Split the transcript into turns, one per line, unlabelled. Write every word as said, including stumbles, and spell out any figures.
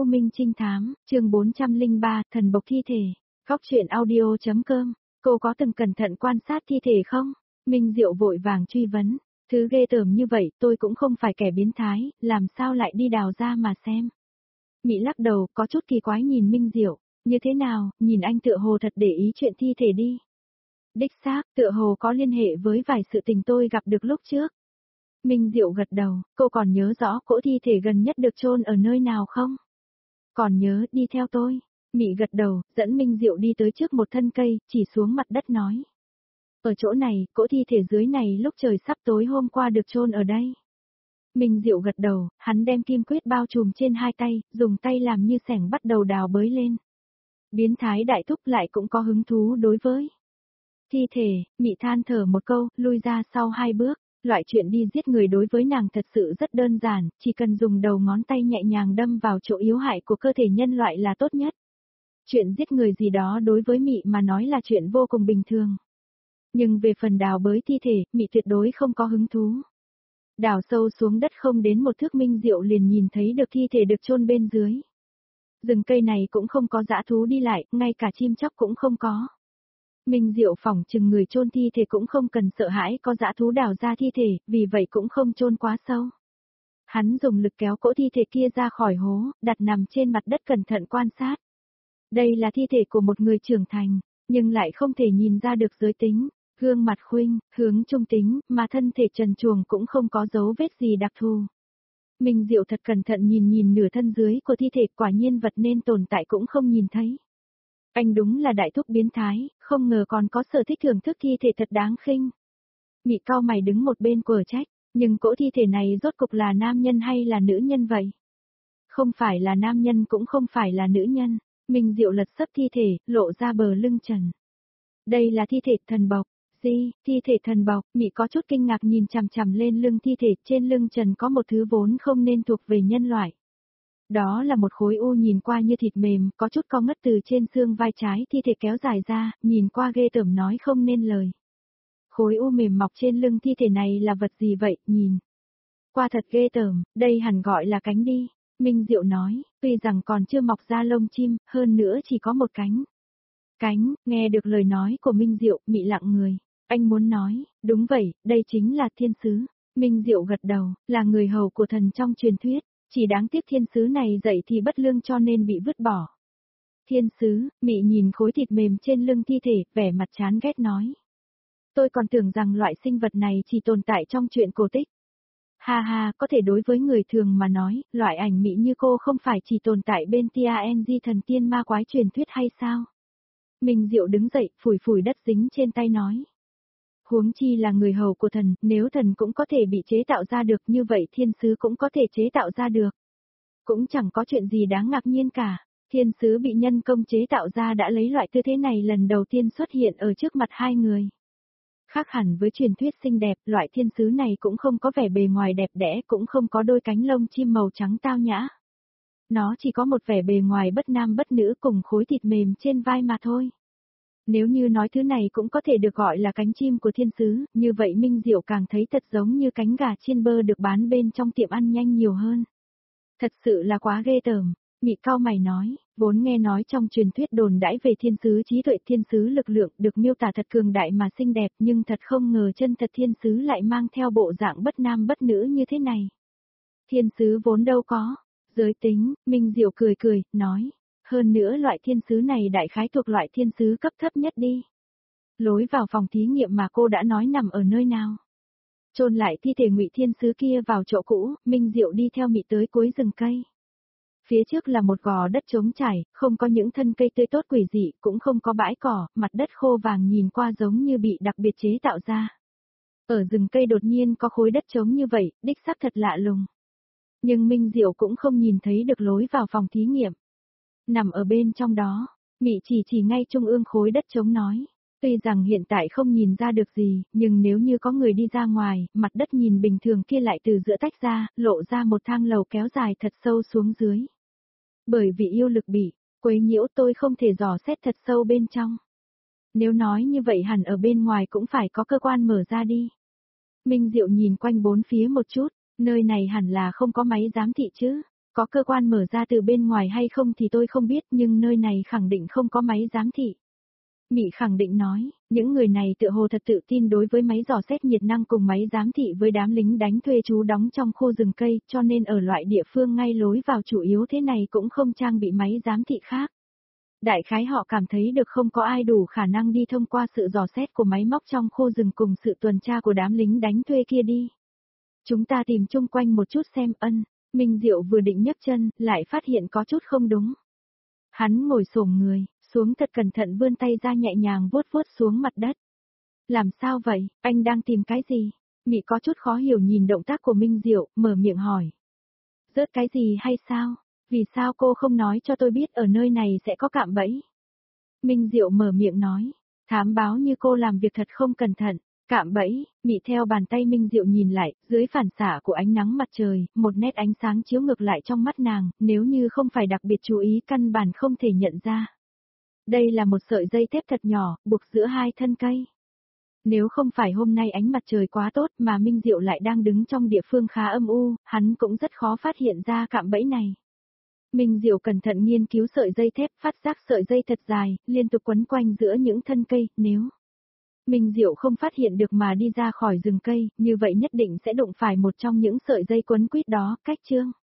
U Minh Trinh Thám, chương bốn trăm lẻ ba, thần bộc thi thể. Góc truyện audio.com, cô có từng cẩn thận quan sát thi thể không? Minh Diệu vội vàng truy vấn, thứ ghê tởm như vậy tôi cũng không phải kẻ biến thái, làm sao lại đi đào ra mà xem. Mị lắc đầu, có chút kỳ quái nhìn Minh Diệu, như thế nào, nhìn anh tựa hồ thật để ý chuyện thi thể đi. Đích xác, tựa hồ có liên hệ với vài sự tình tôi gặp được lúc trước. Minh Diệu gật đầu, cô còn nhớ rõ cỗ thi thể gần nhất được chôn ở nơi nào không? Còn nhớ, đi theo tôi. Mị gật đầu, dẫn Minh Diệu đi tới trước một thân cây, chỉ xuống mặt đất nói. Ở chỗ này, cỗ thi thể dưới này lúc trời sắp tối hôm qua được chôn ở đây. Minh Diệu gật đầu, hắn đem kim quyết bao trùm trên hai tay, dùng tay làm như xẻng bắt đầu đào bới lên. Biến thái đại thúc lại cũng có hứng thú đối với thi thể. Mị than thở một câu, lui ra sau hai bước. Loại chuyện đi giết người đối với nàng thật sự rất đơn giản, chỉ cần dùng đầu ngón tay nhẹ nhàng đâm vào chỗ yếu hại của cơ thể nhân loại là tốt nhất. Chuyện giết người gì đó đối với Mị mà nói là chuyện vô cùng bình thường. Nhưng về phần đào bới thi thể, Mị tuyệt đối không có hứng thú. Đào sâu xuống đất không đến một thước, Minh Diệu liền nhìn thấy được thi thể được chôn bên dưới. Rừng cây này cũng không có dã thú đi lại, ngay cả chim chóc cũng không có. Minh Diệu phỏng chừng người chôn thi thể cũng không cần sợ hãi có dã thú đào ra thi thể, vì vậy cũng không chôn quá sâu. Hắn dùng lực kéo cỗ thi thể kia ra khỏi hố, đặt nằm trên mặt đất cẩn thận quan sát. Đây là thi thể của một người trưởng thành, nhưng lại không thể nhìn ra được giới tính, gương mặt khuynh, hướng trung tính, mà thân thể trần truồng cũng không có dấu vết gì đặc thù. Minh Diệu thật cẩn thận nhìn nhìn nửa thân dưới của thi thể, quả nhiên vật nên tồn tại cũng không nhìn thấy. Anh đúng là đại thúc biến thái, không ngờ còn có sở thích thưởng thức thi thể thật đáng khinh. Mị cau mày đứng một bên của trách, nhưng cỗ thi thể này rốt cục là nam nhân hay là nữ nhân vậy? Không phải là nam nhân cũng không phải là nữ nhân. Minh Diệu lật sấp thi thể, lộ ra bờ lưng trần. Đây là thi thể thần bộc. Gì, thi thể thần bộc? Mị có chút kinh ngạc nhìn chằm chằm lên lưng thi thể, trên lưng trần có một thứ vốn không nên thuộc về nhân loại. Đó là một khối u nhìn qua như thịt mềm, có chút cong ngất từ trên xương vai trái thi thể kéo dài ra, nhìn qua ghê tởm nói không nên lời. Khối u mềm mọc trên lưng thi thể này là vật gì vậy, nhìn qua thật ghê tởm, đây hẳn gọi là cánh đi. Minh Diệu nói, tuy rằng còn chưa mọc ra lông chim, hơn nữa chỉ có một cánh. Cánh, nghe được lời nói của Minh Diệu, Mị lặng người. Anh muốn nói, đúng vậy, đây chính là thiên sứ. Minh Diệu gật đầu, là người hầu của thần trong truyền thuyết. Chỉ đáng tiếc thiên sứ này dậy thì bất lương cho nên bị vứt bỏ. Thiên sứ, Mị nhìn khối thịt mềm trên lưng thi thể, vẻ mặt chán ghét nói. Tôi còn tưởng rằng loại sinh vật này chỉ tồn tại trong truyện cổ tích. Ha ha, có thể đối với người thường mà nói, loại ảnh Mị như cô không phải chỉ tồn tại bên tang thần tiên ma quái truyền thuyết hay sao? Minh Diệu đứng dậy, phủi phủi đất dính trên tay nói. Huống chi là người hầu của thần, nếu thần cũng có thể bị chế tạo ra được như vậy thiên sứ cũng có thể chế tạo ra được. Cũng chẳng có chuyện gì đáng ngạc nhiên cả, thiên sứ bị nhân công chế tạo ra đã lấy loại tư thế này lần đầu tiên xuất hiện ở trước mặt hai người. Khác hẳn với truyền thuyết xinh đẹp, loại thiên sứ này cũng không có vẻ bề ngoài đẹp đẽ, cũng không có đôi cánh lông chim màu trắng tao nhã. Nó chỉ có một vẻ bề ngoài bất nam bất nữ cùng khối thịt mềm trên vai mà thôi. Nếu như nói thứ này cũng có thể được gọi là cánh chim của thiên sứ, như vậy Minh Diệu càng thấy thật giống như cánh gà chiên bơ được bán bên trong tiệm ăn nhanh nhiều hơn. Thật sự là quá ghê tởm. Mị cau mày nói, vốn nghe nói trong truyền thuyết đồn đãi về thiên sứ trí tuệ, thiên sứ lực lượng được miêu tả thật cường đại mà xinh đẹp, nhưng thật không ngờ chân thật thiên sứ lại mang theo bộ dạng bất nam bất nữ như thế này. Thiên sứ vốn đâu có giới tính. Minh Diệu cười cười, nói. Hơn nữa loại thiên sứ này đại khái thuộc loại thiên sứ cấp thấp nhất đi. Lối vào phòng thí nghiệm mà cô đã nói nằm ở nơi nào? Chôn lại thi thể Ngụy thiên sứ kia vào chỗ cũ, Minh Diệu đi theo Mị tới cuối rừng cây. Phía trước là một gò đất trống trải, không có những thân cây tươi tốt quỷ dị, cũng không có bãi cỏ, mặt đất khô vàng nhìn qua giống như bị đặc biệt chế tạo ra. Ở rừng cây đột nhiên có khối đất trống như vậy, đích xác thật lạ lùng. Nhưng Minh Diệu cũng không nhìn thấy được lối vào phòng thí nghiệm. Nằm ở bên trong đó, Mị chỉ chỉ ngay trung ương khối đất trống nói. Tuy rằng hiện tại không nhìn ra được gì, nhưng nếu như có người đi ra ngoài, mặt đất nhìn bình thường kia lại từ giữa tách ra, lộ ra một thang lầu kéo dài thật sâu xuống dưới. Bởi vì yêu lực bị quấy nhiễu, tôi không thể dò xét thật sâu bên trong. Nếu nói như vậy hẳn ở bên ngoài cũng phải có cơ quan mở ra đi. Minh Diệu nhìn quanh bốn phía một chút, nơi này hẳn là không có máy giám thị chứ. Có cơ quan mở ra từ bên ngoài hay không thì tôi không biết nhưng nơi này khẳng định không có máy giám thị. Mị khẳng định nói, những người này tựa hồ thật tự tin đối với máy dò xét nhiệt năng cùng máy giám thị với đám lính đánh thuê trú đóng trong khu rừng cây cho nên ở loại địa phương ngay lối vào chủ yếu thế này cũng không trang bị máy giám thị khác. Đại khái họ cảm thấy được không có ai đủ khả năng đi thông qua sự dò xét của máy móc trong khu rừng cùng sự tuần tra của đám lính đánh thuê kia đi. Chúng ta tìm chung quanh một chút xem. Ân, Minh Diệu vừa định nhấc chân, lại phát hiện có chút không đúng. Hắn ngồi xổm người, xuống thật cẩn thận vươn tay ra nhẹ nhàng vuốt vuốt xuống mặt đất. Làm sao vậy, anh đang tìm cái gì? Mị có chút khó hiểu nhìn động tác của Minh Diệu, mở miệng hỏi. Rớt cái gì hay sao? Vì sao cô không nói cho tôi biết ở nơi này sẽ có cạm bẫy? Minh Diệu mở miệng nói, thám báo như cô làm việc thật không cẩn thận. Cạm bẫy, Mị theo bàn tay Minh Diệu nhìn lại, dưới phản xạ của ánh nắng mặt trời, một nét ánh sáng chiếu ngược lại trong mắt nàng, nếu như không phải đặc biệt chú ý căn bản không thể nhận ra. Đây là một sợi dây thép thật nhỏ, buộc giữa hai thân cây. Nếu không phải hôm nay ánh mặt trời quá tốt mà Minh Diệu lại đang đứng trong địa phương khá âm u, hắn cũng rất khó phát hiện ra cạm bẫy này. Minh Diệu cẩn thận nghiên cứu sợi dây thép, phát giác sợi dây thật dài, liên tục quấn quanh giữa những thân cây, nếu Minh Diệu không phát hiện được mà đi ra khỏi rừng cây, như vậy nhất định sẽ đụng phải một trong những sợi dây quấn quýt đó. Cách chương